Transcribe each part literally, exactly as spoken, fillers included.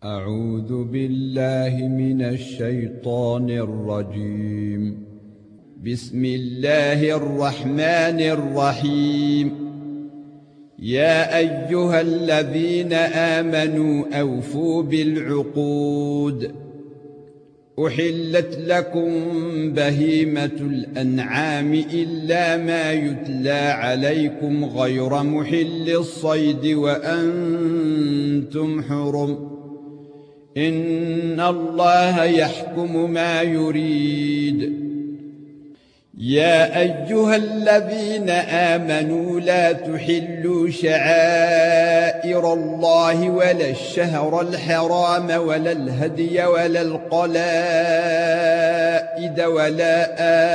أعوذ بالله من الشيطان الرجيم. بسم الله الرحمن الرحيم. يا أيها الذين آمنوا أوفوا بالعقود. أحلت لكم بهيمة الأنعام إلا ما يتلى عليكم غير محل الصيد وأنتم حرم. إن الله يحكم ما يريد. يا أيها الذين آمنوا لا تحلوا شعائر الله ولا الشهر الحرام ولا الهدي ولا القلائد ولا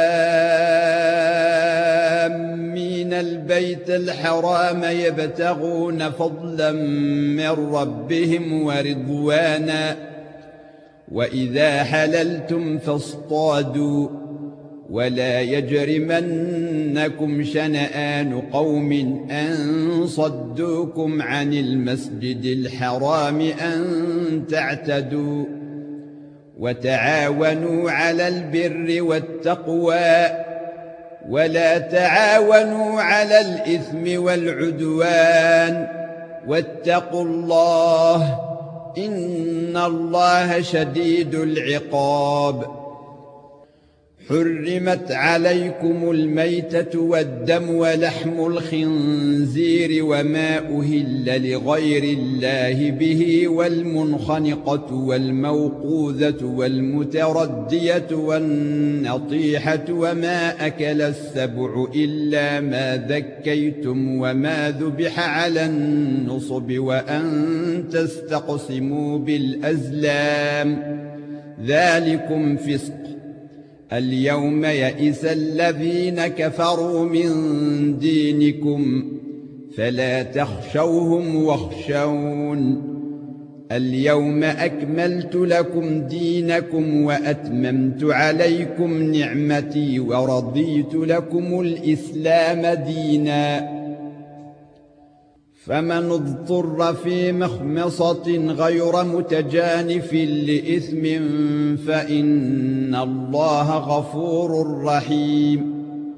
آمين البيت الحرام يبتغون فضلا من ربهم ورضوانا. وإذا حللتم فاصطادوا ولا يجرمنكم شنآن قوم أن صدوكم عن المسجد الحرام أن تعتدوا. وتعاونوا على البر والتقوى ولا تعاونوا على الإثم والعدوان واتقوا الله إن الله شديد العقاب. حرمت عليكم الميتة والدم ولحم الخنزير وما أهل لغير الله به والمنخنقة والموقوذة والمتردية والنطيحة وما أكل السبع إلا ما ذكيتم وما ذبح على النصب وأن تستقسموا بالأزلام ذلكم فسق. اليوم يئس الذين كفروا من دينكم فلا تخشوهم واخشون. اليوم أكملت لكم دينكم وأتممت عليكم نعمتي ورضيت لكم الإسلام دينا. فمن اضطر في مخمصة غير متجانف لإثم فإن الله غفور رحيم.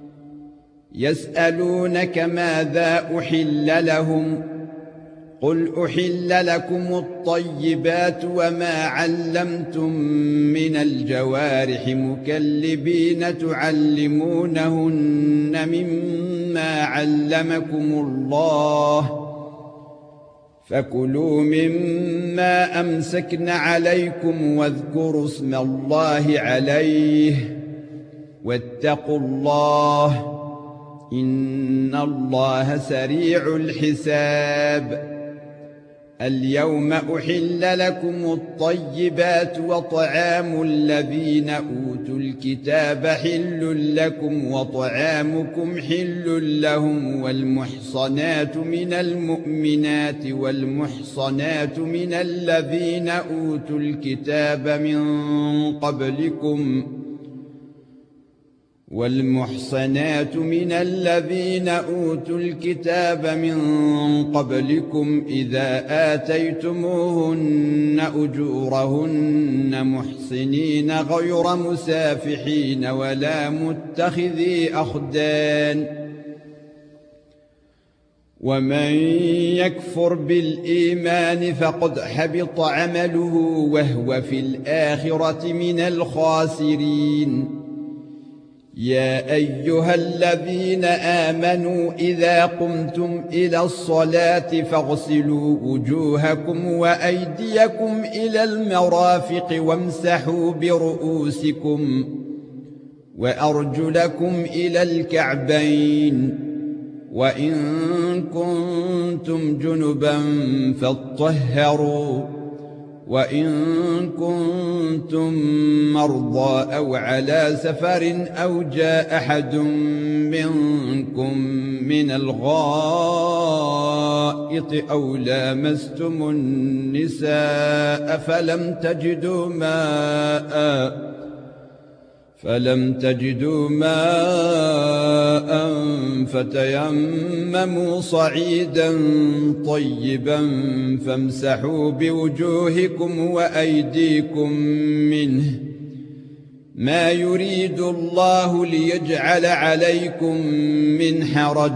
يسألونك ماذا أحل لهم قل أحل لكم الطيبات وما علمتم من الجوارح مكلبين تعلمونهن مما علمكم الله فكلوا مما أمسكن عليكم واذكروا اسم الله عليه واتقوا الله إن الله سريع الحساب. اليوم أحل لكم الطيبات وطعام الذين أوتوا الكتاب حل لكم وطعامكم حل لهم والمحصنات من المؤمنات والمحصنات من الذين أوتوا الكتاب من قبلكم والمحصنات من الذين أوتوا الكتاب من قبلكم إذا آتيتموهن أجورهن محصنين غير مسافحين ولا متخذي أخدان. ومن يكفر بالإيمان فقد حبط عمله وهو في الآخرة من الخاسرين. يا أيها الذين آمنوا إذا قمتم إلى الصلاة فاغسلوا وجوهكم وأيديكم إلى المرافق وامسحوا برؤوسكم وأرجلكم إلى الكعبين وإن كنتم جنبا فاطهروا وإن كنتم مرضى أو على سفر أو جاء أحد منكم من الغائط أو لامستم النساء فلم تجدوا ماء فلم تجدوا ماء فتيمموا صعيدا طيبا فامسحوا بوجوهكم وأيديكم منه ما يريد الله ليجعل عليكم من حرج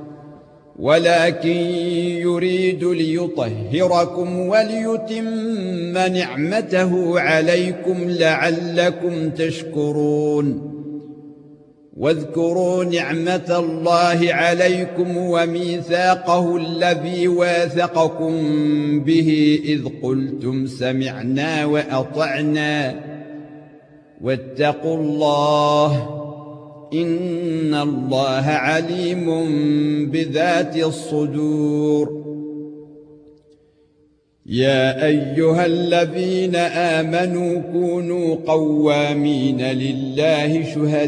ولكن يريد ليطهركم وليتم نعمته عليكم لعلكم تشكرون واذكروا نعمة الله عليكم وميثاقه الذي واثقكم به إذ قلتم سمعنا وأطعنا واتقوا الله إن الله عليم بذات الصدور يا أيها الذين آمنوا كونوا قوامين لله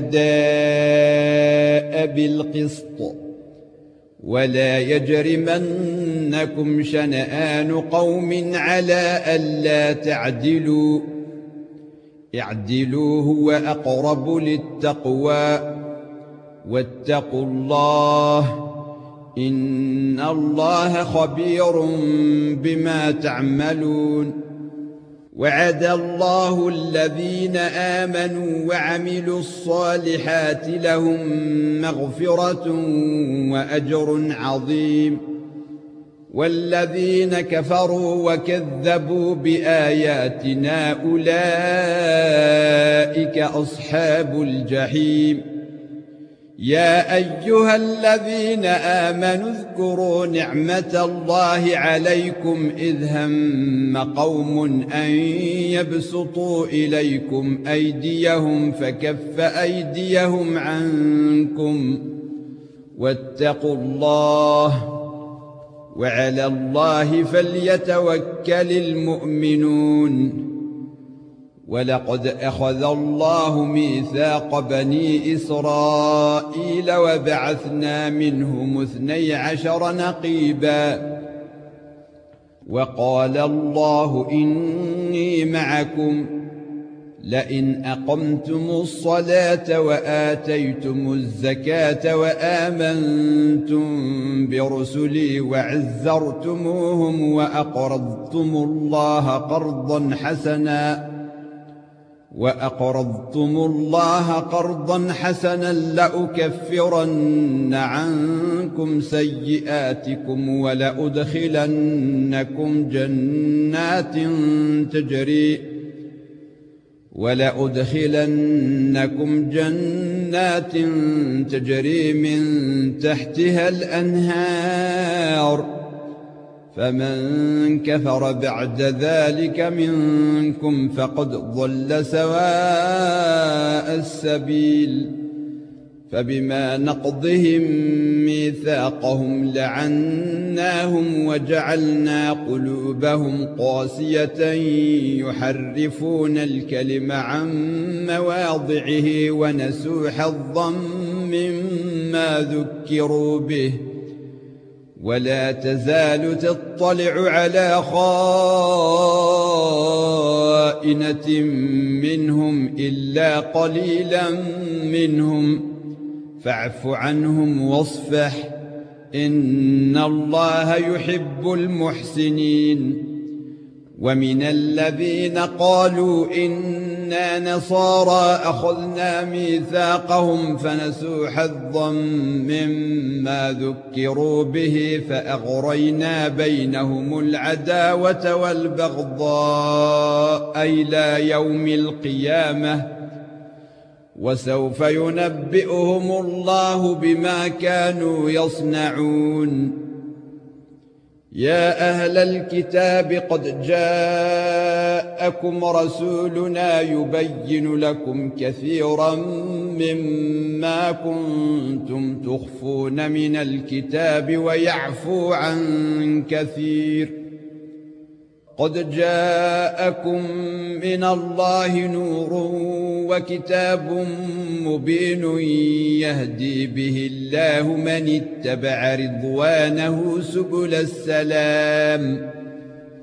شهداء بالقسط ولا يجرمنكم شنآن قوم على ألا تعدلوا اعدلوا هو أقرب للتقوى واتقوا الله إن الله خبير بما تعملون وعد الله الذين آمنوا وعملوا الصالحات لهم مغفرة وأجر عظيم والذين كفروا وكذبوا بآياتنا أولئك أصحاب الجحيم يا أيها الذين آمنوا اذكروا نعمة الله عليكم إذ هم قوم أن يبسطوا إليكم أيديهم فكف أيديهم عنكم واتقوا الله وعلى الله فليتوكل المؤمنون ولقد أخذ الله ميثاق بني إسرائيل وبعثنا منهم اثني عشر نقيبا وقال الله إني معكم لئن أقمتم الصلاة وآتيتم الزكاة وآمنتم برسلي وعزرتموهم وأقرضتم الله قرضا حسنا وأقرضتم الله قرضا حسنا لأكفرن عنكم سيئاتكم ولأدخلنكم جنات تجري ولأدخلنكم جنات تجري من تحتها الأنهار فمن كفر بعد ذلك منكم فقد ضل سواء السبيل فبما نقضهم ميثاقهم لعناهم وجعلنا قلوبهم قاسية يحرفون الكلم عن مواضعه ونسوا حظا مما ذكروا به ولا تزال تطلع على خائنة منهم إلا قليلا منهم فاعف عنهم واصفح إن الله يحب المحسنين ومن الذين قالوا إنا نصارى أخذنا ميثاقهم فنسوا حظا مما ذكروا به فأغرينا بينهم العداوة والبغضاء إلى يوم القيامة وسوف ينبئهم الله بما كانوا يصنعون يا أهل الكتاب قد جاءكم رسولنا يبين لكم كثيرا مما كنتم تخفون من الكتاب ويعفو عن كثير قد جاءكم من الله نور وكتاب مبين يهدي به الله من اتبع رضوانه سبل السلام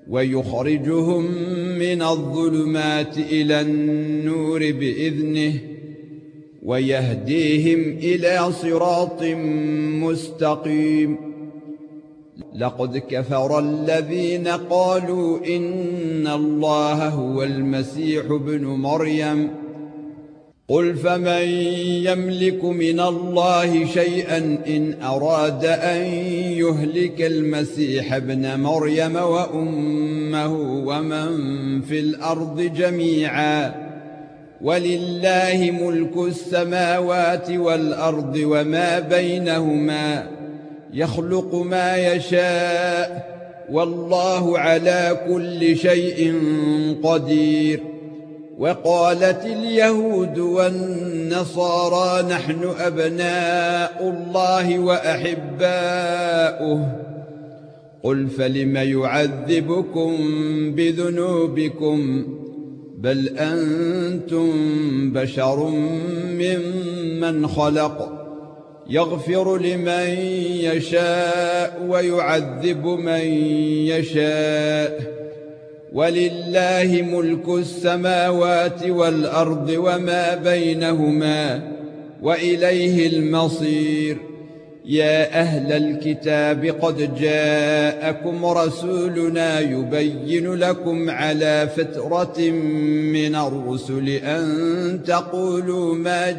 ويخرجهم من الظلمات إلى النور بإذنه ويهديهم إلى صراط مستقيم. لقد كفر الذين قالوا إن الله هو المسيح ابن مريم قل فمن يملك من الله شيئا إن أراد أن يهلك المسيح ابن مريم وأمه ومن في الأرض جميعا ولله ملك السماوات والأرض وما بينهما يخلق ما يشاء والله على كل شيء قدير. وقالت اليهود والنصارى نحن أبناء الله وأحباؤه قل فلم يعذبكم بذنوبكم بل أنتم بشر ممن خلق يغفر لمن يشاء ويعذب من يشاء ولله ملك السماوات والأرض وما بينهما وإليه المصير. يا أهل الكتاب قد جاءكم رسولنا يبين لكم على فترة من الرسل أن تقولوا ما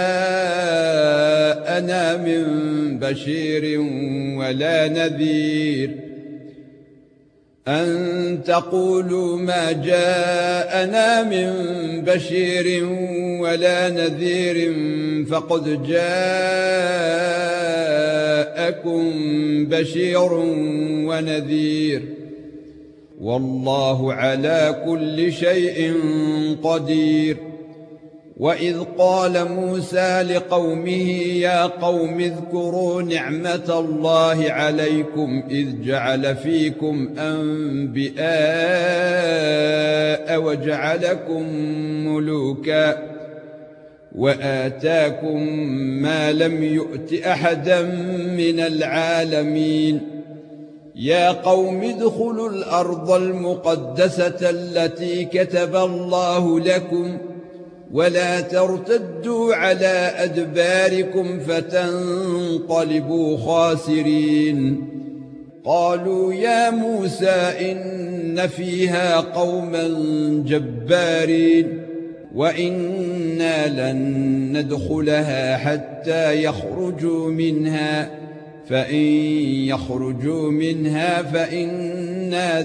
جاءنا من بشير ولا نذير أن تقولوا ما جاءنا من بشير ولا نذير فقد جاءكم بشير ونذير والله على كل شيء قدير. وإذ قال موسى لقومه يا قوم اذكروا نعمة الله عليكم إذ جعل فيكم أنبياء وجعلكم ملوكا وآتاكم ما لم يؤت أحدا من العالمين. يا قوم ادخلوا الأرض المقدسة التي كتب الله لكم ولا ترتدوا على أدباركم فتنقلبوا خاسرين. قالوا يا موسى إن فيها قوما جبارين وإنا لن ندخلها حتى يخرجوا منها فإن يخرجوا منها فإنا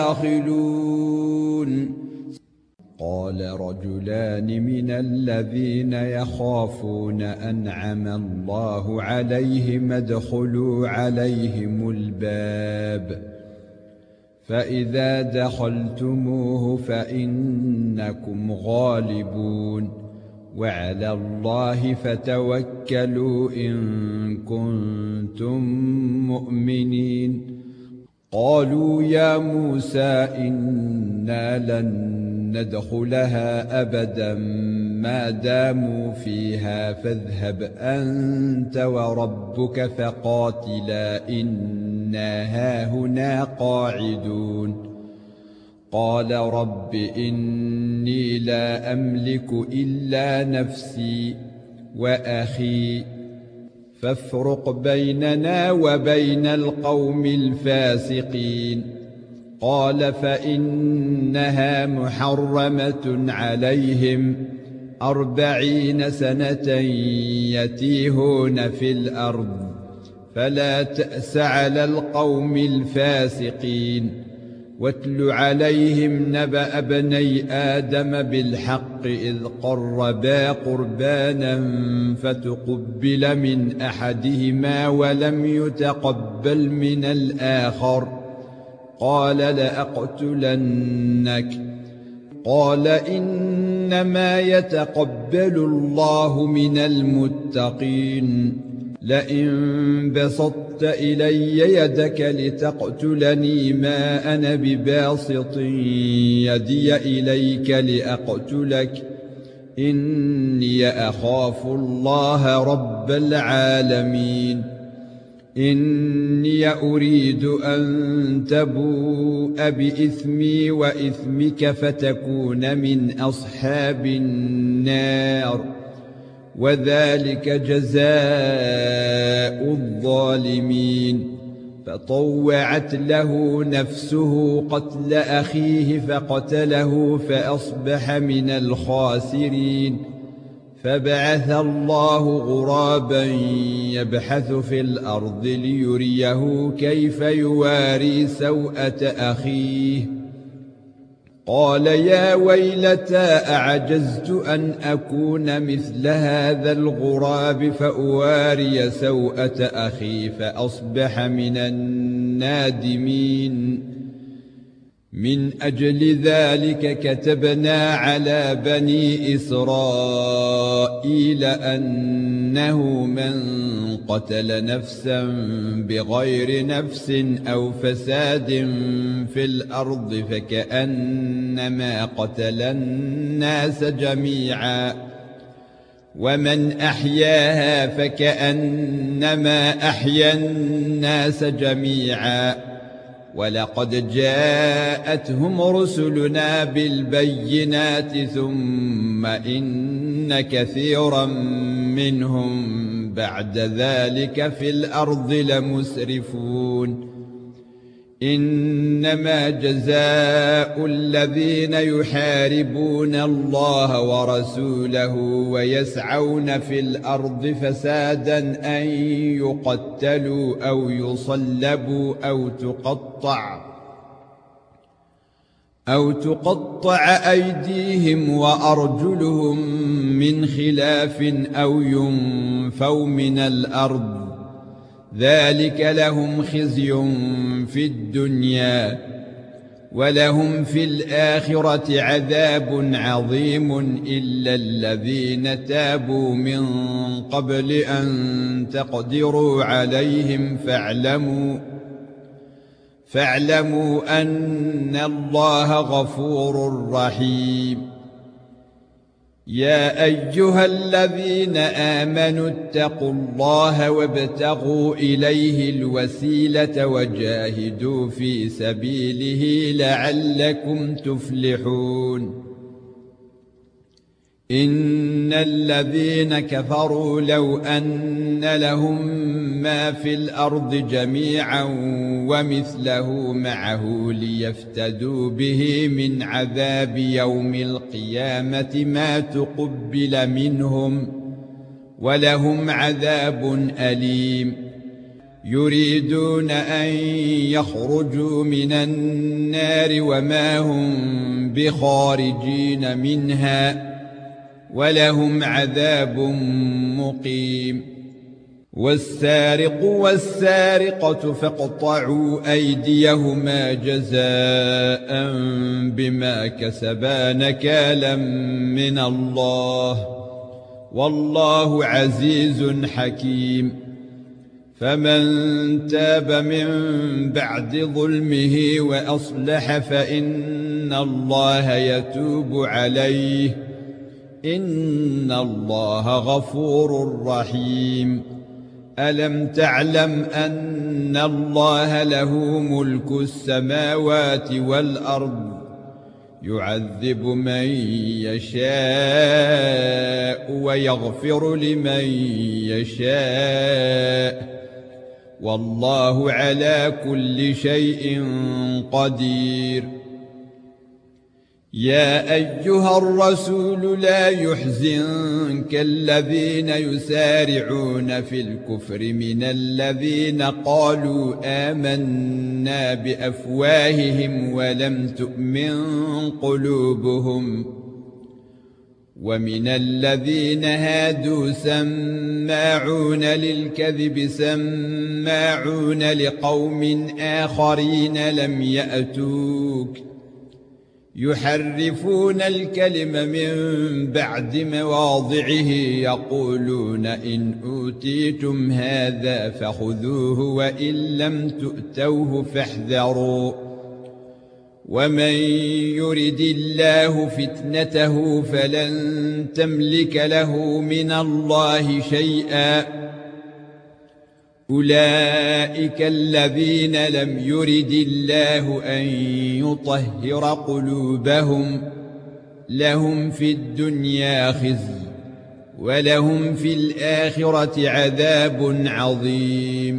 داخلون. قال رجلان من الذين يخافون أنعم الله عليهم ادخلوا عليهم الباب فإذا دخلتموه فإنكم غالبون وعلى الله فتوكلوا إن كنتم مؤمنين. قالوا يا موسى إنا لن ندخلها أبدا ما داموا فيها فاذهب أنت وربك فقاتلا إنا هاهنا قاعدون. قال رب إني لا أملك إلا نفسي وأخي فافرق بيننا وبين القوم الفاسقين. قال فإنها محرمة عليهم أربعين سنة يتيهون في الأرض فلا تأس على القوم الفاسقين. واتل عليهم نبأ ابني آدم بالحق إذ قربا قربانا فتقبل من أحدهما ولم يتقبل من الآخر قال لأقتلنك. قال إنما يتقبل الله من المتقين. لئن بسطت إلي يدك لتقتلني ما أنا بباسط يدي إليك لأقتلك إني أخاف الله رب العالمين. إني أريد أن تبوء بإثمي وإثمك فتكون من أصحاب النار وذلك جزاء الظالمين فطوعت له نفسه قتل أخيه فقتله فأصبح من الخاسرين فبعث الله غرابا يبحث في الأرض ليريه كيف يواري سوءة أخيه قال يا ويلتى أعجزت أن أكون مثل هذا الغراب فأواري سوءة أخي فأصبح من النادمين من أجل ذلك كتبنا على بني إسرائيل أنه من قتل نفسا بغير نفس أو فساد في الأرض فكأنما قتل الناس جميعا ومن أحياها فكأنما أحيا الناس جميعا ولقد جاءتهم رسلنا بالبينات ثم إن كثيرا منهم بعد ذلك في الأرض لمسرفون إنما جزاء الذين يحاربون الله ورسوله ويسعون في الأرض فسادا أن يقتلوا أو يصلبوا أو تقطع أو تقطع أيديهم وأرجلهم من خلاف أو ينفوا من الأرض ذلك لهم خزي في الدنيا ولهم في الآخرة عذاب عظيم إلا الذين تابوا من قبل أن تقدروا عليهم فاعلموا فاعلموا أن الله غفور رحيم يا أيها الذين آمنوا اتقوا الله وابتغوا إليه الوسيلة وجاهدوا في سبيله لعلكم تفلحون إن الذين كفروا لو أن لهم ما في الأرض جميعا ومثله معه ليفتدوا به من عذاب يوم القيامة ما تقبل منهم ولهم عذاب أليم يريدون أن يخرجوا من النار وما هم بخارجين منها ولهم عذاب مقيم والسارق والسارقة فاقطعوا أيديهما جزاء بما كسبا نكالا من الله والله عزيز حكيم فمن تاب من بعد ظلمه وأصلح فإن الله يتوب عليه إن الله غفور رحيم ألم تعلم أن الله له ملك السماوات والأرض يعذب من يشاء ويغفر لمن يشاء والله على كل شيء قدير يا أيها الرسول لا يحزنك الذين يسارعون في الكفر من الذين قالوا آمنا بأفواههم ولم تؤمن قلوبهم ومن الذين هادوا سماعون للكذب سماعون لقوم آخرين لم يأتوك يحرفون الكلم من بعد مواضعه يقولون إن أوتيتم هذا فخذوه وإن لم تؤتوه فاحذروا ومن يرد الله فتنته فلن تملك له من الله شيئا أولئك الذين لم يرد الله أن يطهر قلوبهم لهم في الدنيا خزي ولهم في الآخرة عذاب عظيم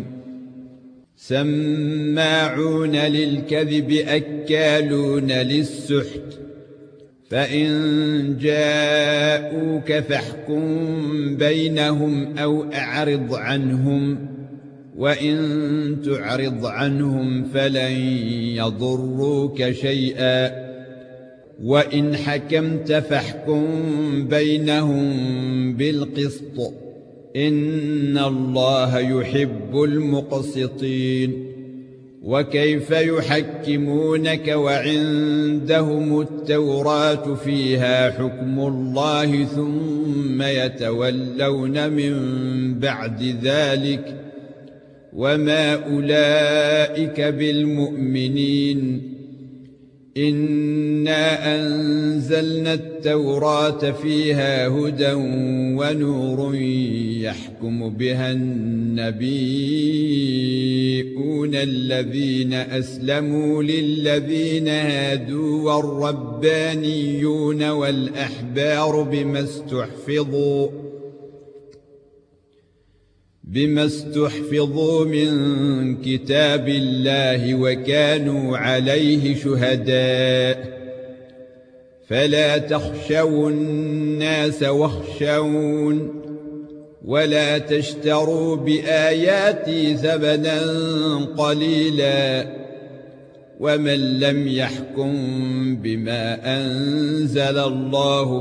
سماعون للكذب أكالون للسحت فإن جاءوك فاحكم بينهم أو أعرض عنهم وإن تعرض عنهم فلن يضروك شيئا وإن حكمت فاحكم بينهم بالقسط إن الله يحب المقسطين وكيف يحكمونك وعندهم التوراة فيها حكم الله ثم يتولون من بعد ذلك وما أولئك بالمؤمنين إنا أنزلنا التوراة فيها هدى ونور يحكم بها النبيون الذين أسلموا للذين هادوا والربانيون والأحبار بما استحفظوا بما استحفظوا من كتاب الله وكانوا عليه شهداء فلا تخشوا الناس واخشون ولا تشتروا بآياتي ثمنا قليلا ومن لم يحكم بما أنزل الله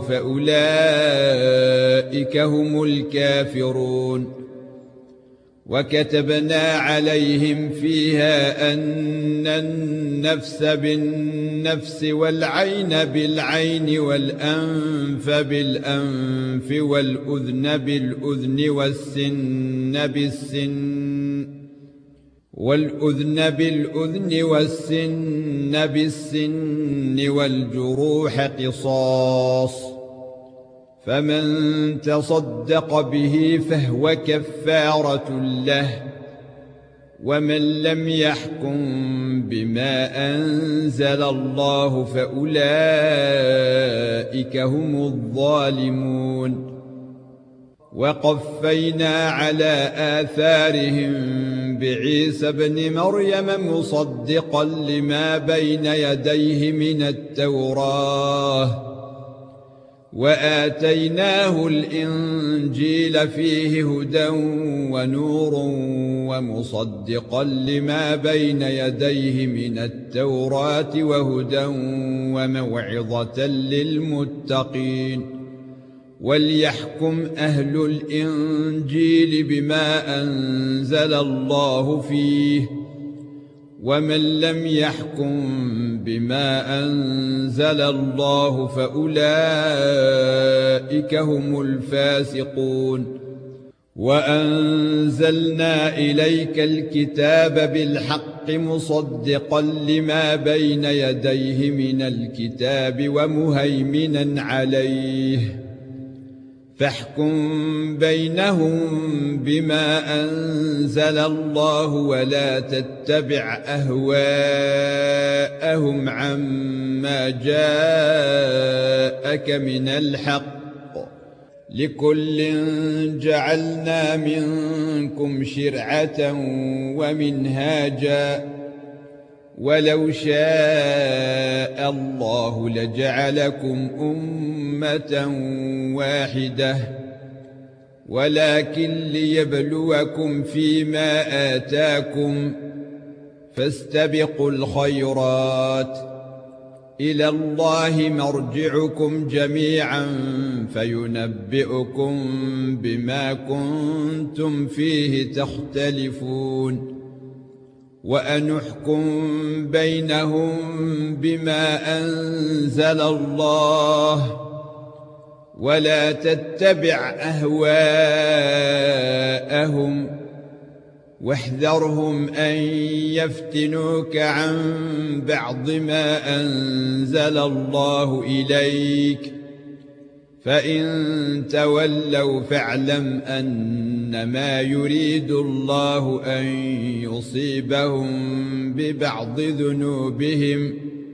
فأولئك هم الكافرون وكتبنا عليهم فيها أن النفس بالنفس والعين بالعين والأنف بالأنف والأذن بالأذن والسن بالسن والأذن بالأذن والسن بالسن والجروح قصاص فمن تصدق به فهو كفارة له ومن لم يحكم بما أنزل الله فأولئك هم الظالمون وقفينا على آثارهم بعيسى ابن مريم مصدقا لما بين يديه من التوراة وآتيناه الإنجيل فيه هدى ونور ومصدقا لما بين يديه من التوراة وهدى وموعظة للمتقين وليحكم أهل الإنجيل بما أنزل الله فيه ومن لم يحكم بما أنزل الله فأولئك هم الفاسقون وأنزلنا إليك الكتاب بالحق مصدقا لما بين يديه من الكتاب ومهيمنا عليه فاحكم بينهم بما أنزل الله ولا تتبع أهواءهم عما جاءك من الحق لكل جعلنا منكم شرعة ومنهاجا ولو شاء الله لجعلكم أمة واحدة ولكن ليبلوكم فيما آتاكم فاستبقوا الخيرات إلى الله مرجعكم جميعا فينبئكم بما كنتم فيه تختلفون وأنحكم بينهم بما أنزل الله ولا تتبع أهواءهم واحذرهم أن يفتنوك عن بعض ما أنزل الله إليك فإن تولوا فاعلم أنما يريد الله أن يصيبهم ببعض ذنوبهم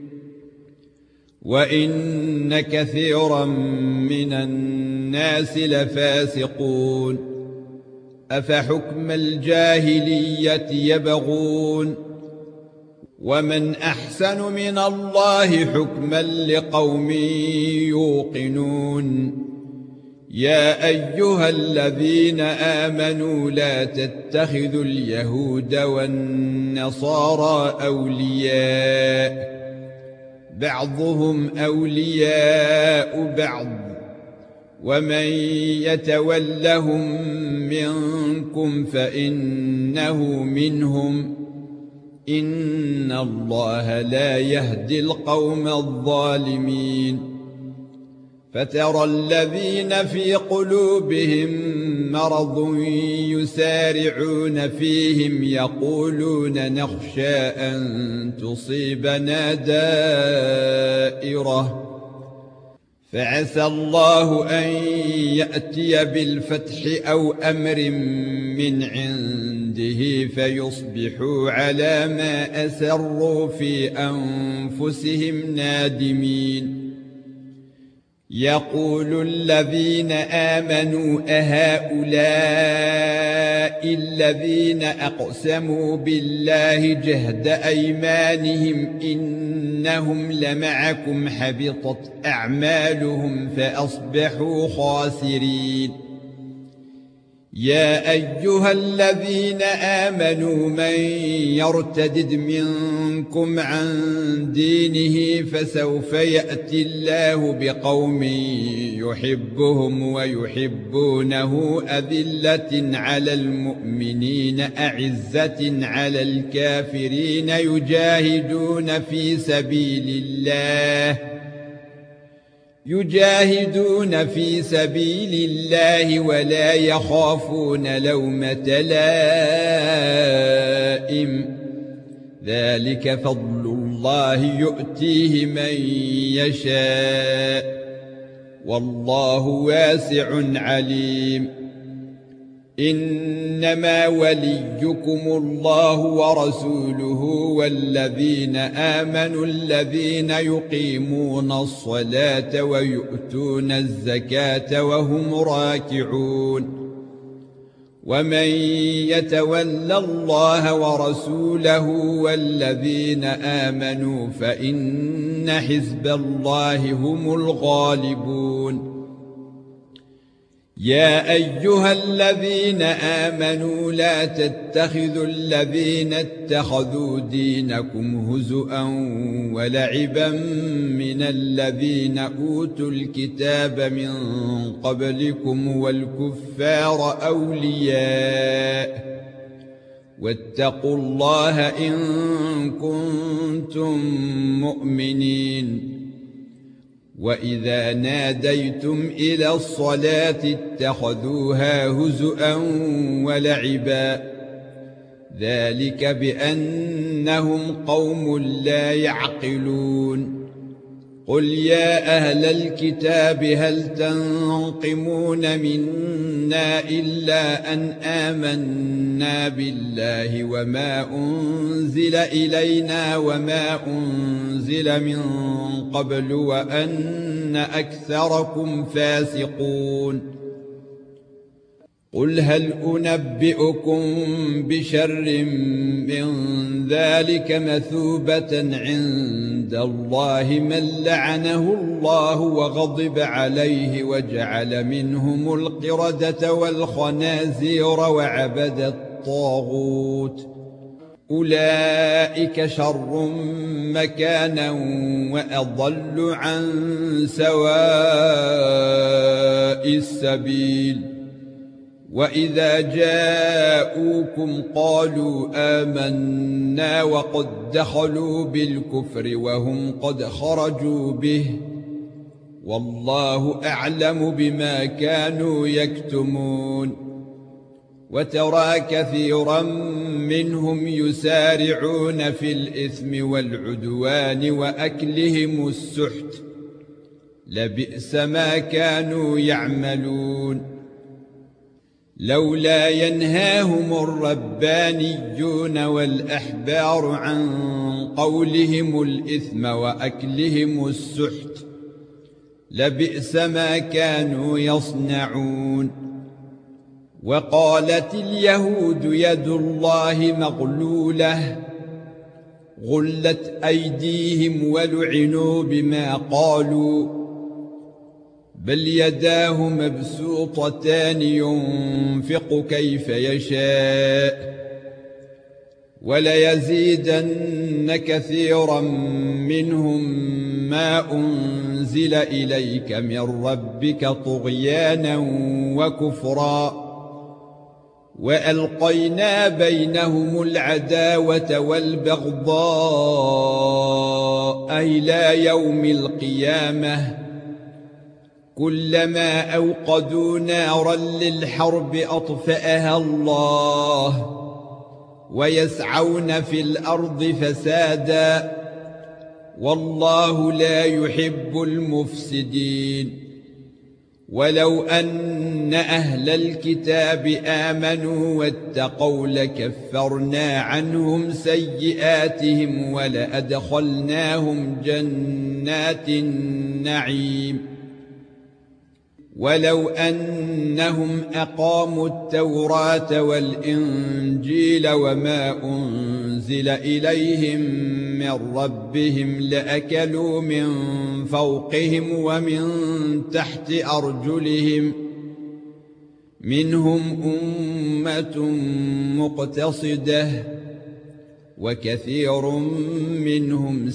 وإن كثيرا من الناس لفاسقون أفحكم الجاهلية يبغون ومن أحسن من الله حكما لقوم يوقنون يا أيها الذين آمنوا لا تتخذوا اليهود والنصارى أولياء بعضهم أولياء بعض ومن يتولهم منكم فإنه منهم إن الله لا يهدي القوم الظالمين فترى الذين في قلوبهم مرض يسارعون فيهم يقولون نخشى أن تصيبنا دائرة فعسى الله أن يأتي بالفتح أو أمر من عنده فيصبحوا على ما أسروا في أنفسهم نادمين يقول الذين آمنوا أهؤلاء الذين أقسموا بالله جهد أيمانهم إنهم لمعكم حبطت أعمالهم فأصبحوا خاسرين يا أيها الذين آمنوا من يرتدد منكم عن دينه فسوف يأتي الله بقوم يحبهم ويحبونه أذلة على المؤمنين أعزة على الكافرين يجاهدون في سبيل الله يجاهدون في سبيل الله ولا يخافون لومة لائم ذلك فضل الله يؤتيه من يشاء والله واسع عليم إنما وليكم الله ورسوله والذين آمنوا الذين يقيمون الصلاة ويؤتون الزكاة وهم راكعون ومن يتولى الله ورسوله والذين آمنوا فإن حزب الله هم الغالبون يا أيها الذين آمنوا لا تتخذوا الذين اتخذوا دينكم هزؤا ولعبا من الذين أوتوا الكتاب من قبلكم والكفار أولياء واتقوا الله إن كنتم مؤمنين وإذا ناديتم إلى الصلاة اتخذوها هزؤا ولعبا ذلك بأنهم قوم لا يعقلون قل يا أهل الكتاب هل تنقمون منا إلا أن آمنا بالله وما أنزل إلينا وما أنزل من قبل وأن أكثركم فاسقون قل هل أنبئكم بشر من ذلك مثوبة عند الله من لعنه الله وغضب عليه وجعل منهم القردة والخنازير وعبد الطاغوت أولئك شر مكانا وأضل عن سواء السبيل وإذا جاءوكم قالوا آمنا وقد دخلوا بالكفر وهم قد خرجوا به والله أعلم بما كانوا يكتمون وترى كثيرا منهم يسارعون في الإثم والعدوان وأكلهم السحت لبئس ما كانوا يعملون لولا ينهاهم الربانيون والأحبار عن قولهم الإثم وأكلهم السحت لبئس ما كانوا يصنعون وقالت اليهود يد الله مغلولة غلت أيديهم ولعنوا بما قالوا بل يداه مبسوطتان ينفق كيف يشاء وليزيدن كثيرا منهم ما أنزل إليك من ربك طغيانا وكفرا وألقينا بينهم العداوة والبغضاء إلى يوم القيامة كلما أوقدوا نارا للحرب أطفأها الله ويسعون في الأرض فسادا والله لا يحب المفسدين ولو أن أهل الكتاب آمنوا واتقوا لكفرنا عنهم سيئاتهم ولأدخلناهم جنات النعيم ولو أنهم أقاموا التوراة والإنجيل وما أنزل إليهم من ربهم لأكلوا من فوقهم ومن تحت أرجلهم منهم أمة مقتصدة وكثير منهم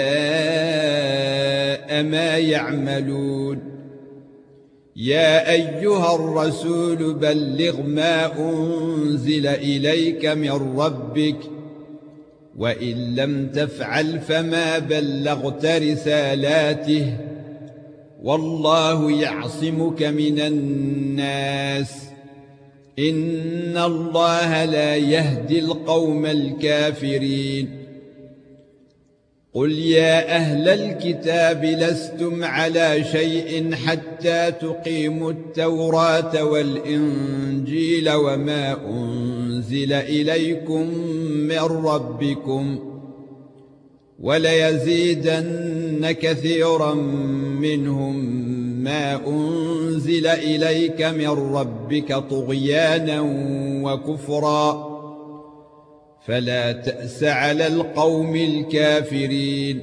ساء ما يعملون يا أيها الرسول بلغ ما أنزل إليك من ربك وإن لم تفعل فما بلغت رسالاته والله يعصمك من الناس إن الله لا يهدي القوم الكافرين قل يا أهل الكتاب لستم على شيء حتى تقيموا التوراة والإنجيل وما أنزل إليكم من ربكم وليزيدن كثيرا منهم ما أنزل إليك من ربك طغيانا وكفرا فلا تأس على القوم الكافرين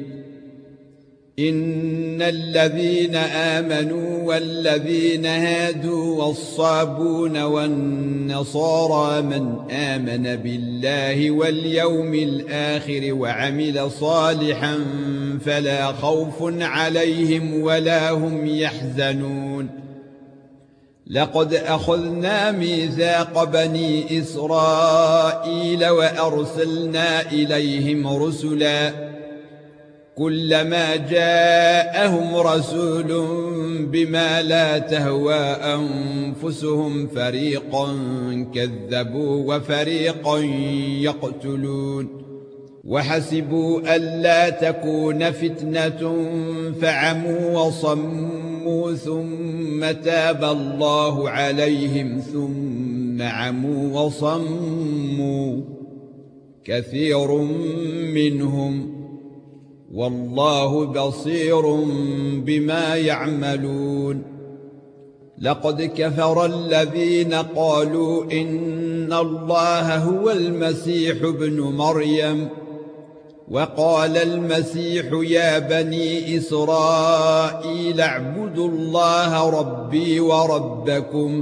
إن الذين آمنوا والذين هادوا والصابون والنصارى من آمن بالله واليوم الآخر وعمل صالحا فلا خوف عليهم ولا هم يحزنون لقد أخذنا ميثاق بني إسرائيل وأرسلنا إليهم رسلا كلما جاءهم رسول بما لا تهوى أنفسهم فريقا كذبوا وفريقا يقتلون وحسبوا ألا تكون فتنة فعموا وصموا ثم تاب الله عليهم ثم عموا وصموا كثير منهم والله بصير بما يعملون لقد كفر الذين قالوا إن الله هو المسيح ابن مريم وقال المسيح يا بني إسرائيل اعبدوا الله ربي وربكم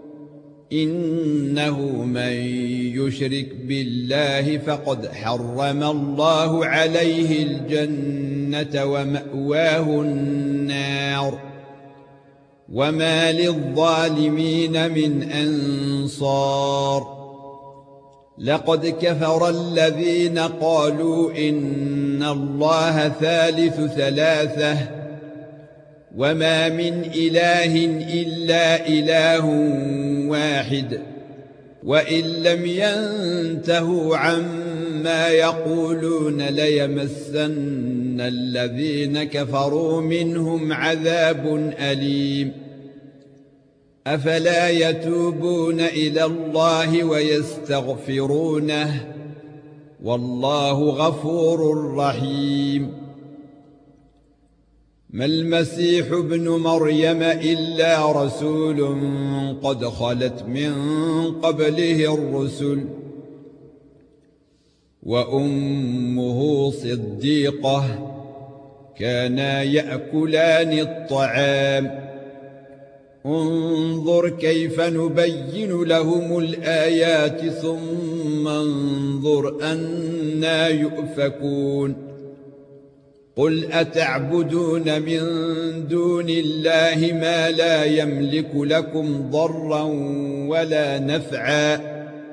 إنه من يشرك بالله فقد حرم الله عليه الجنة ومأواه النار وما للظالمين من أنصار لقد كفر الذين قالوا إن الله ثالث ثلاثة وما من إله إلا إله واحد وإن لم ينتهوا عما يقولون ليمسن الذين كفروا منهم عذاب أليم أفلا يتوبون إلى الله ويستغفرونه والله غفور رحيم ما المسيح ابن مريم إلا رسول قد خلت من قبله الرسل وأمه صديقة كانا يأكلان الطعام انظر كيف نبين لهم الآيات ثم انظر أنى يؤفكون قل أتعبدون من دون الله ما لا يملك لكم ضرا ولا نفعا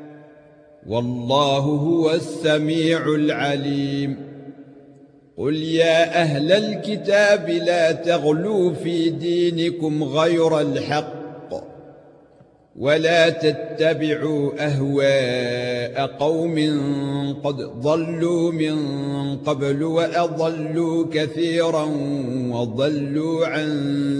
والله هو السميع العليم قل يا أهل الكتاب لا تغلوا في دينكم غير الحق ولا تتبعوا أهواء قوم قد ضلوا من قبل وأضلوا كثيرا وضلوا عن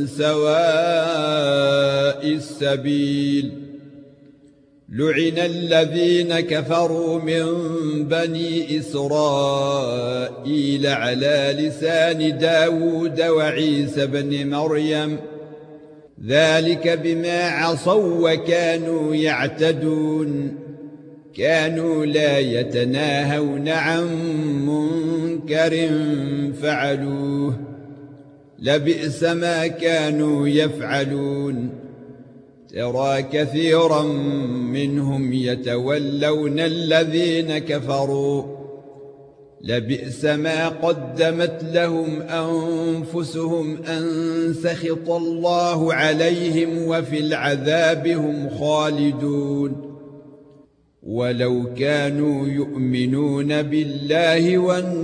سواء السبيل لعن الذين كفروا من بني إسرائيل على لسان داود وعيسى بن مريم ذلك بما عصوا وكانوا يعتدون كانوا لا يتناهون عن منكر فعلوه لبئس ما كانوا يفعلون ترى كثيرا منهم يتولون الذين كفروا لبئس ما قدمت لهم أنفسهم أن سخط الله عليهم وفي العذاب هم خالدون ولو كانوا يؤمنون بالله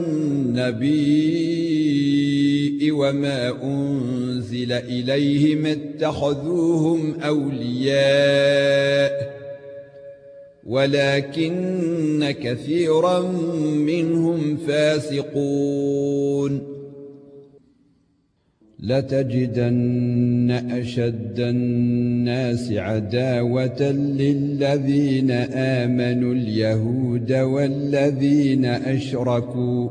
والنبي وما أنزل إليهم اتخذوهم أولياء ولكن كثيرا منهم فاسقون لتجدن أشد الناس عداوة للذين آمنوا اليهود والذين أشركوا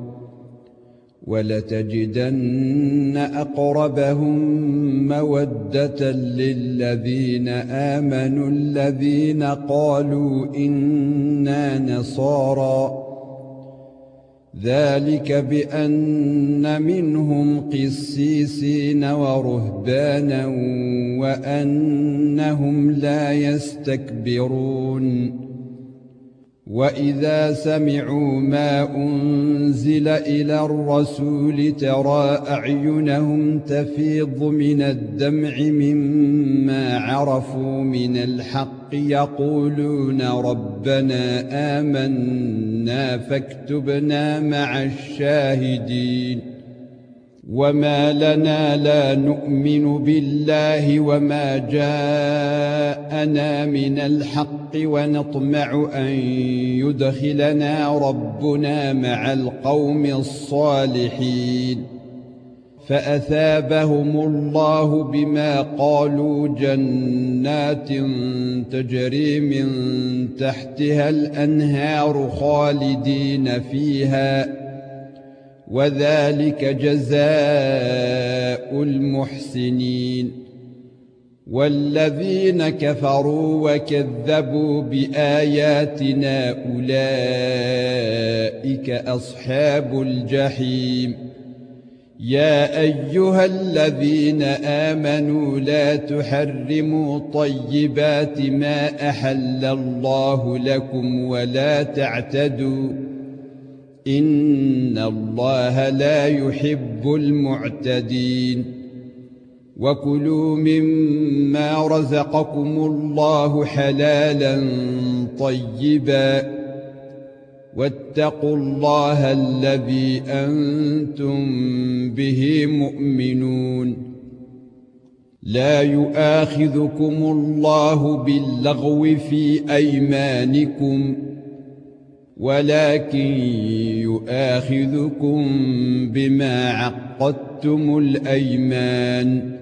ولتجدن أقربهم مودة للذين آمنوا الذين قالوا إنا نصارى ذلك بأن منهم قسيسين ورهبانا وأنهم لا يستكبرون وإذا سمعوا ما أنزل إلى الرسول ترى أعينهم تفيض من الدمع مما عرفوا من الحق يقولون ربنا آمنا فاكتبنا مع الشاهدين وما لنا لا نؤمن بالله وما جاءنا من الحق ونطمع أن يدخلنا ربنا مع القوم الصالحين فأثابهم الله بما قالوا جنات تجري من تحتها الأنهار خالدين فيها وذلك جزاء المحسنين والذين كفروا وكذبوا بآياتنا أولئك أصحاب الجحيم يا أيها الذين آمنوا لا تحرموا طيبات ما أحل الله لكم ولا تعتدوا إن الله لا يحب المعتدين وكلوا مما رزقكم الله حلالا طيبا واتقوا الله الذي أنتم به مؤمنون لا يؤاخذكم الله باللغو في أيمانكم ولكن يؤاخذكم بما عقدتم الأيمان،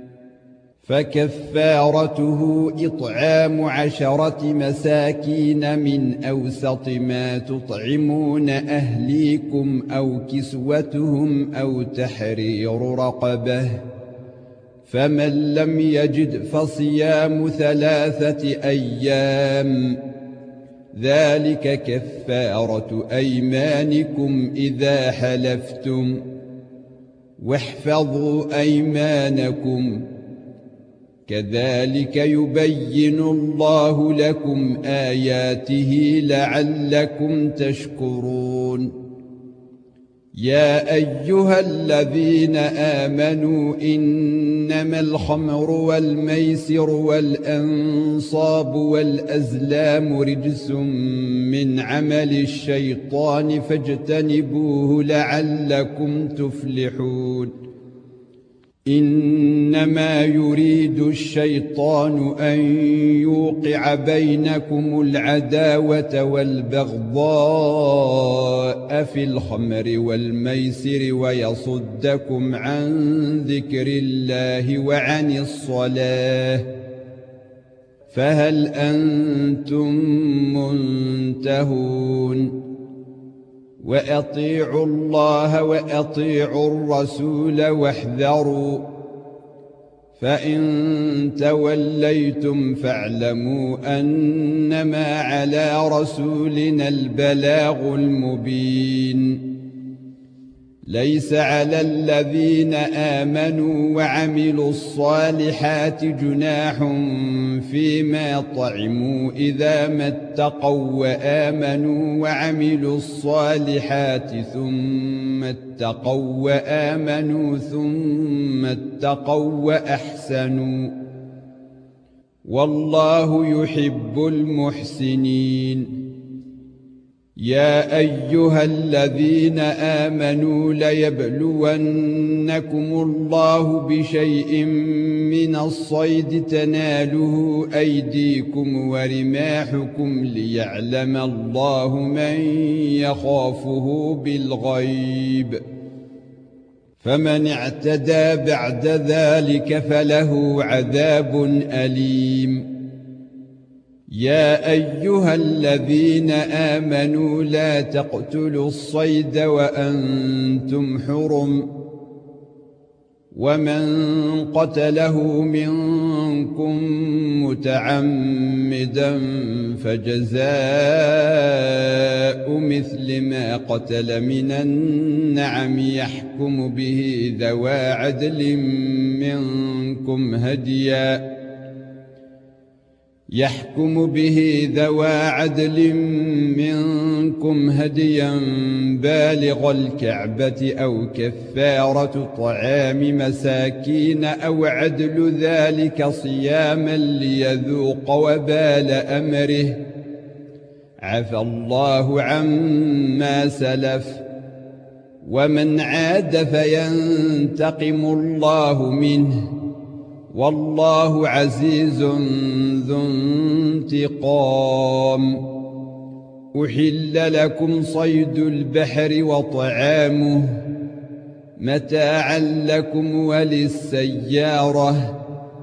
فكفارته إطعام عشرة مساكين من أوسط ما تطعمون أهليكم أو كسوتهم أو تحرير رقبة، فمن لم يجد فصيام ثلاثة أيام، ذلك كفارة أيمانكم إذا حلفتم، واحفظوا أيمانكم، كذلك يبين الله لكم آياته لعلكم تشكرون. يا أيها الذين آمنوا إنما الخمر والميسر والأنصاب والأزلام رجس من عمل الشيطان فاجتنبوه لعلكم تفلحون. إنما يريد الشيطان أن يوقع بينكم العداوة والبغضاء في الخمر والميسر ويصدكم عن ذكر الله وعن الصلاة، فهل أنتم منتهون؟ وأطيعوا الله وأطيعوا الرسول واحذروا، فإن توليتم فاعلموا أنما على رسولنا البلاغ المبين. ليس على الذين آمنوا وعملوا الصالحات جناح فيما طعموا إذا ما اتقوا وآمنوا وعملوا الصالحات ثم اتقوا وآمنوا ثم اتقوا وأحسنوا، والله يحب المحسنين. يا أيها الذين آمنوا ليبلونكم الله بشيء من الصيد تناله أيديكم ورماحكم ليعلم الله من يخافه بالغيب، فمن اعتدى بعد ذلك فله عذاب أليم. يا أيها الذين آمنوا لا تقتلوا الصيد وأنتم حرم، ومن قتله منكم متعمدا فجزاء مثل ما قتل من النعم يحكم به ذوى عدل منكم هديا يحكم به ذوى عدل منكم هديا بالغ الكعبة أو كفارة طعام مساكين أو عدل ذلك صياما ليذوق وبال أمره، عفى الله عما سلف، ومن عاد فينتقم الله منه، والله عزيز ذو انتقام. أحل لكم صيد البحر وطعامه متاعا لكم وللسيارة،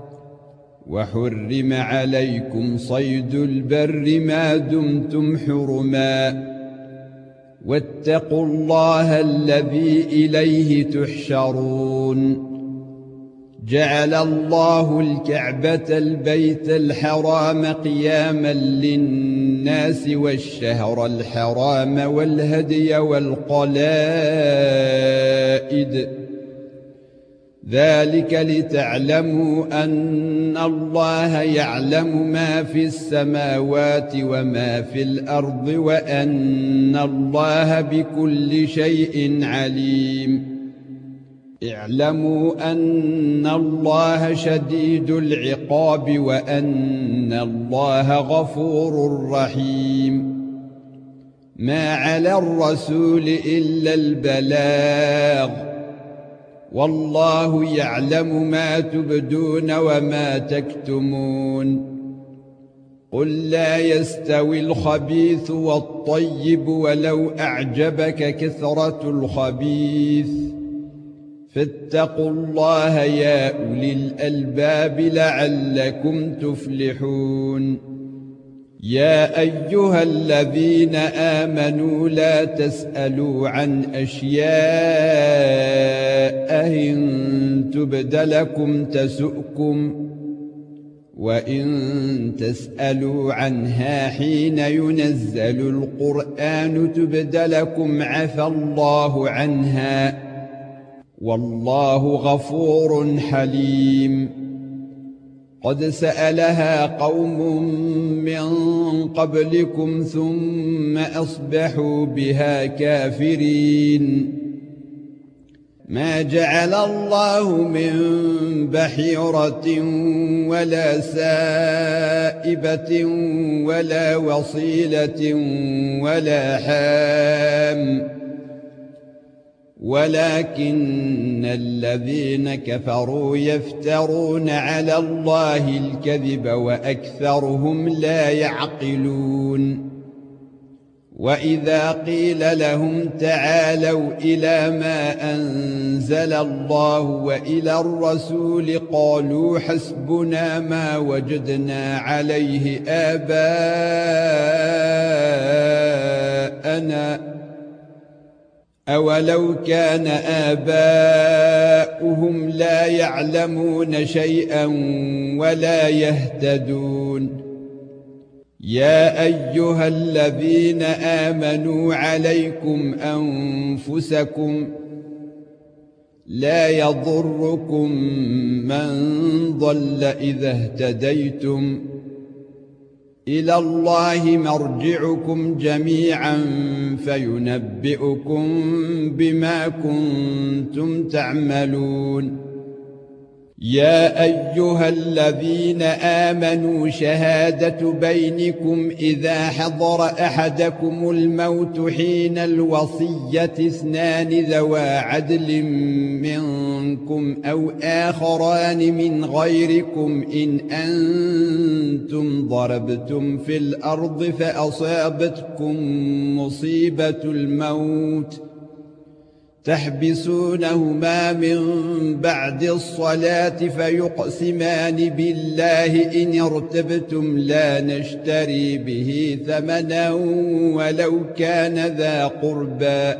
وحرم عليكم صيد البر ما دمتم حرما، واتقوا الله الذي إليه تحشرون. جعل الله الكعبة البيت الحرام قياما للناس والشهر الحرام والهدي والقلائد، ذلك لتعلموا أن الله يعلم ما في السماوات وما في الأرض وأن الله بكل شيء عليم. اعلموا أن الله شديد العقاب وأن الله غفور رحيم. ما على الرسول إلا البلاغ، والله يعلم ما تبدون وما تكتمون. قل لا يستوي الخبيث والطيب ولو أعجبك كثرة الخبيث فاتقوا الله يا أولي الألباب لعلكم تفلحون يا أيها الذين آمنوا لا تسألوا عن أشياء إن تبد لكم تسؤكم وإن تسألوا عنها حين ينزل القرآن تبد لكم عفى الله عنها والله غفور حليم قد سألها قوم من قبلكم ثم أصبحوا بها كافرين ما جعل الله من بحيرة ولا سائبة ولا وصيلة ولا حام ولكن الذين كفروا يفترون على الله الكذب وأكثرهم لا يعقلون وإذا قيل لهم تعالوا إلى ما أنزل الله وإلى الرسول قالوا حسبنا ما وجدنا عليه آباءنا أولو كان آباؤهم لا يعلمون شيئا ولا يهتدون يا أيها الذين آمنوا عليكم أنفسكم لا يضركم من ضل إذا اهتديتم إلى الله مرجعكم جميعا فينبئكم بما كنتم تعملون يا أيها الذين آمنوا شهادة بينكم إذا حضر أحدكم الموت حين الوصية اثنان ذوى عدل منكم أو آخران من غيركم إن أنتم ضربتم في الأرض فأصابتكم مصيبة الموت تحبسونهما من بعد الصلاة فيقسمان بالله إن ارتبتم لا نشتري به ثمنا ولو كان ذا قربى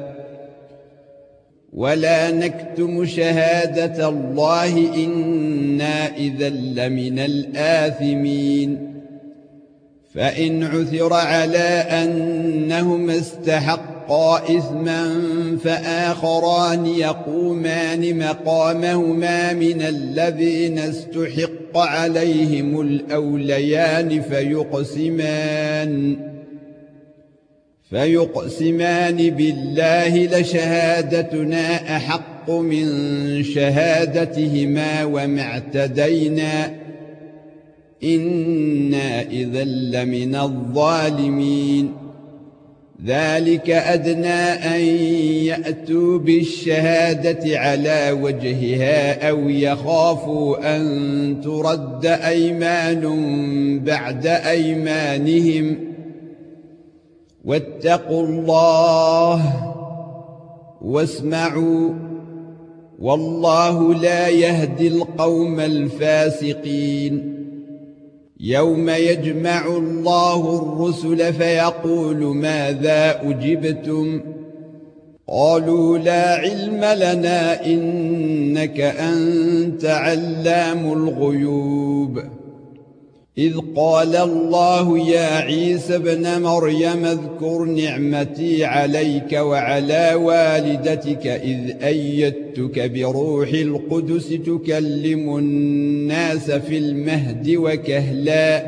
ولا نكتم شهادة الله إنا إذا لمن الآثمين فإن عثر على أنهما استحقا إثما فآخران يقومان مقامهما من الذين استحق عليهم الأوليان فيقسمان فيقسمان بالله لشهادتنا أحق من شهادتهما وما اعتدينا إنا إذا لمن الظالمين ذلك أدنى أن يأتوا بالشهادة على وجهها أو يخافوا أن ترد أيمان بعد أيمانهم واتقوا الله واسمعوا والله لا يهدي القوم الفاسقين يوم يجمع الله الرسل فيقول ماذا أجبتم قالوا لا علم لنا إنك أنت علام الغيوب إذ قال الله يا عيسى ابن مريم اذكر نعمتي عليك وعلى والدتك إذ أيدتك بروح القدس تكلم الناس في المهد وكهلا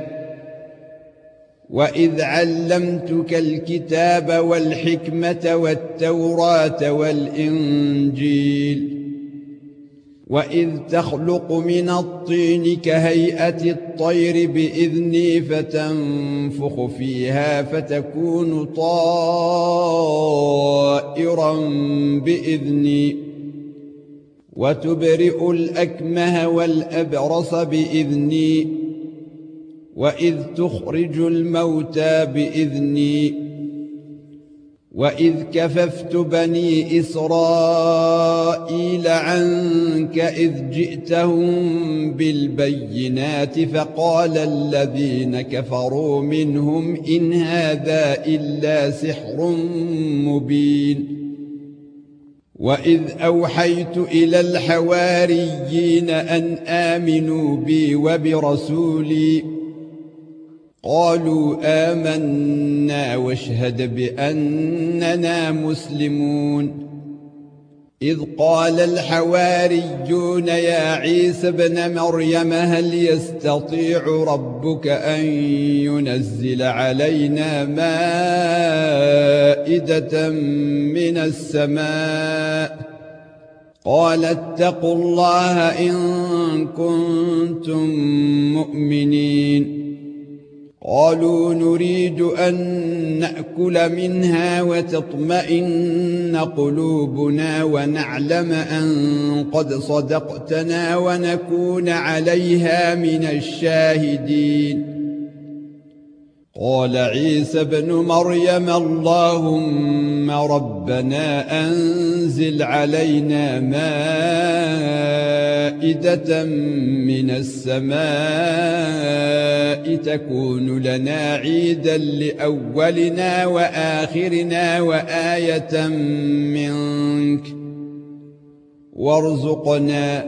وإذ علمتك الكتاب والحكمة والتوراة والإنجيل وإذ تخلق من الطين كهيئة الطير بإذني فتنفخ فيها فتكون طائرا بإذني وتبرئ الأكمه والأبرص بإذني وإذ تخرج الموتى بإذني وإذ كففت بني إسرائيل عنك إذ جئتهم بالبينات فقال الذين كفروا منهم إن هذا إلا سحر مبين وإذ أوحيت إلى الحواريين أن آمنوا بي وبرسولي قالوا آمنا واشهد بأننا مسلمون إذ قال الحواريون يا عيسى ابن مريم هل يستطيع ربك أن ينزل علينا مائدة من السماء قال اتقوا الله إن كنتم مؤمنين قالوا نريد أن نأكل منها وتطمئن قلوبنا ونعلم أن قد صدقتنا ونكون عليها من الشاهدين قال عيسى ابن مريم اللهم ربنا أنزل علينا مائدة من السماء تكون لنا عيدا لأولنا وآخرنا وآية منك وارزقنا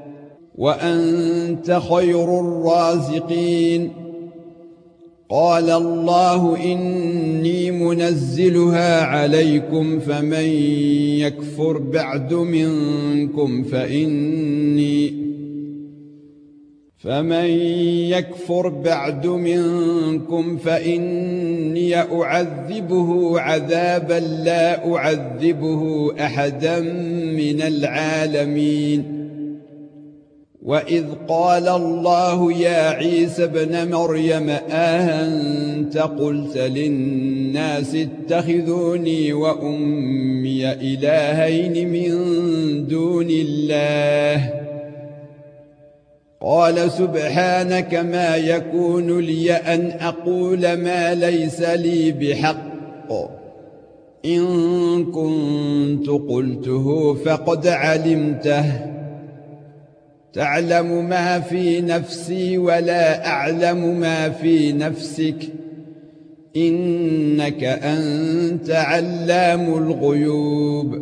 وأنت خير الرازقين قال الله إني منزلها عليكم فمن يكفر بعد منكم فإني فمن يكفر بعد منكم فإني أعذبه عذابا لا أعذبه أحدا من العالمين وإذ قال الله يا عيسى ابن مريم أأنت قلت للناس اتخذوني وأمي إلهين من دون الله قال سبحانك ما يكون لي أن أقول ما ليس لي بحق إن كنت قلته فقد علمته تعلم ما في نفسي ولا أعلم ما في نفسك إنك أنت علام الغيوب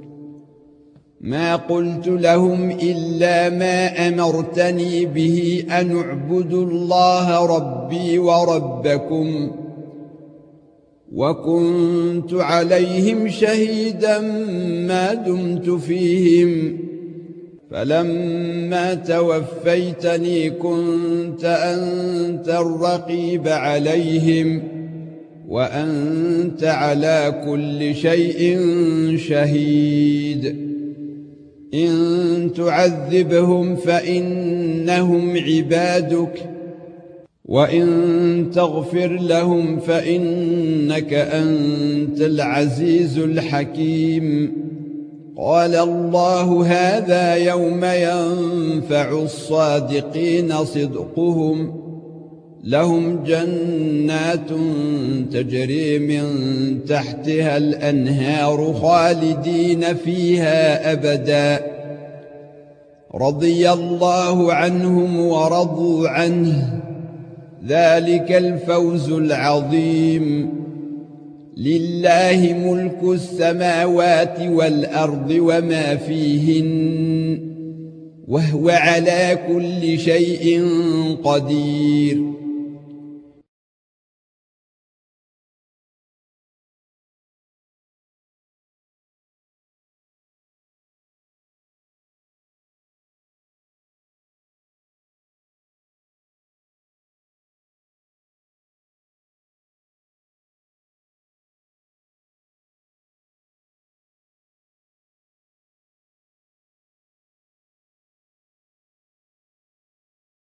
ما قلت لهم إلا ما أمرتني به أن اعبدوا الله ربي وربكم وكنت عليهم شهيدا ما دمت فيهم فلما توفيتني كنت أنت الرقيب عليهم وأنت على كل شيء شهيد إن تعذبهم فإنهم عبادك وإن تغفر لهم فإنك أنت العزيز الحكيم قال الله هذا يوم ينفع الصادقين صدقهم لهم جنات تجري من تحتها الأنهار خالدين فيها أبدا رضي الله عنهم ورضوا عنه ذلك الفوز العظيم لله ملك السماوات والأرض وما فيهن وهو على كل شيء قدير